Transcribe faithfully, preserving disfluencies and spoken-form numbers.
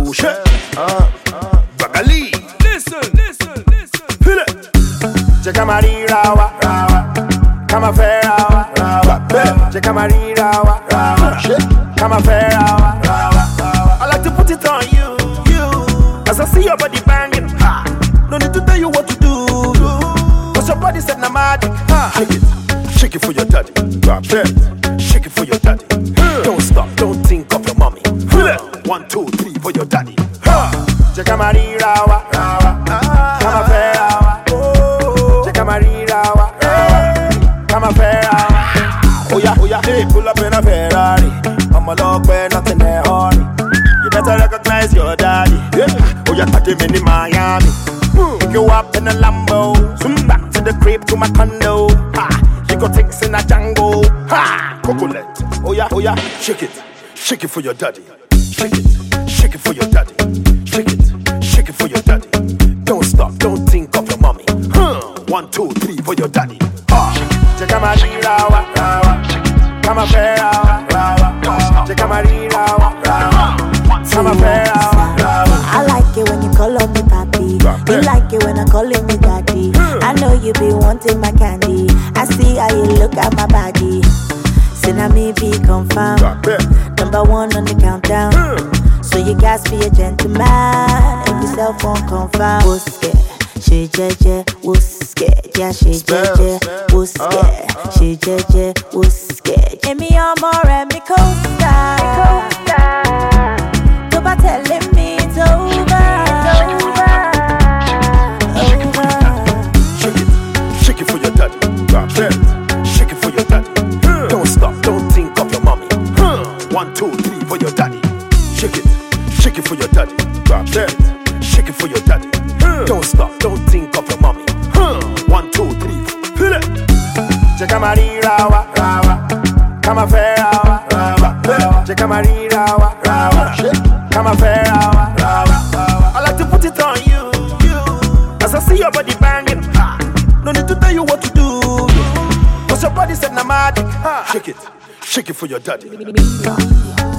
shit. Uh, uh, Bagali. Listen, listen, listen. Feel it. Jekamari rawa, rawa. Kama fair rawa, rawa. Jekamari rawa, rawa. Shit. Kama fair rawa, rawa. I like to put it on you, you. As I see your body banging, ha. No need to tell you what to do. Cause your body said na magic, ha. Shake it, shake it for your daddy. Drop it, shake it for your daddy. Don't stop, don't think of your mommy. One, two, three for your daddy. Jekamari rawa, rawa. Kama fair rawa. Jekamari rawa, rawa. Kama fair rawa. Oh yeah, oh yeah, hey, pull up in a Ferrari. I'm a log where nothing there hurry. You better recognize your daddy. Yeah. Oh yeah, take him in Miami. Pick you up in a Lambo. Zoom back to the crib to my condo. Ha, you got things in a Django. Ha, cocolet. Oh yeah, oh yeah, shake it, shake it for your daddy. Shake it, shake it for your daddy. Shake it, shake it for your daddy. Don't stop, don't think of your mommy. Huh. One, two, three for your daddy. Ah, Jekamari rawa, rawa. Kama fair rawa, rawa. Jekamari rawa, rawa. Kama fair rawa, rawa. I like it when you call on me papi. You like it when I call me daddy. I know you be wanting my candy. I see how you look at my body. Now me be confirmed. Number one on the countdown. So you guys be a gentleman. If your cell phone confirm. Who's scared? She jeje. Who's scared? Yeah, she jeje. Who's scared? She jeje. Who's scared? Give me your more and me co-star. Go by telling me it's over. Shake it, shake it for your daddy. Drop it, shake it for your daddy. Don't stop, don't think of your mommy. One, two, three for your daddy. Shake it, shake it for your daddy. Drop it, shake it for your daddy. Don't stop, don't think of your mommy. One, two, three, feel it. Jekamari rawa, rawa. Kama fair rawa, rawa. Jekamari rawa, rawa. Kama fair rawa, rawa. I like to put it on you, you. As I see your body banging, no need to tell you what to do. Cause your body said na magic. Shake it, shake it for your daddy.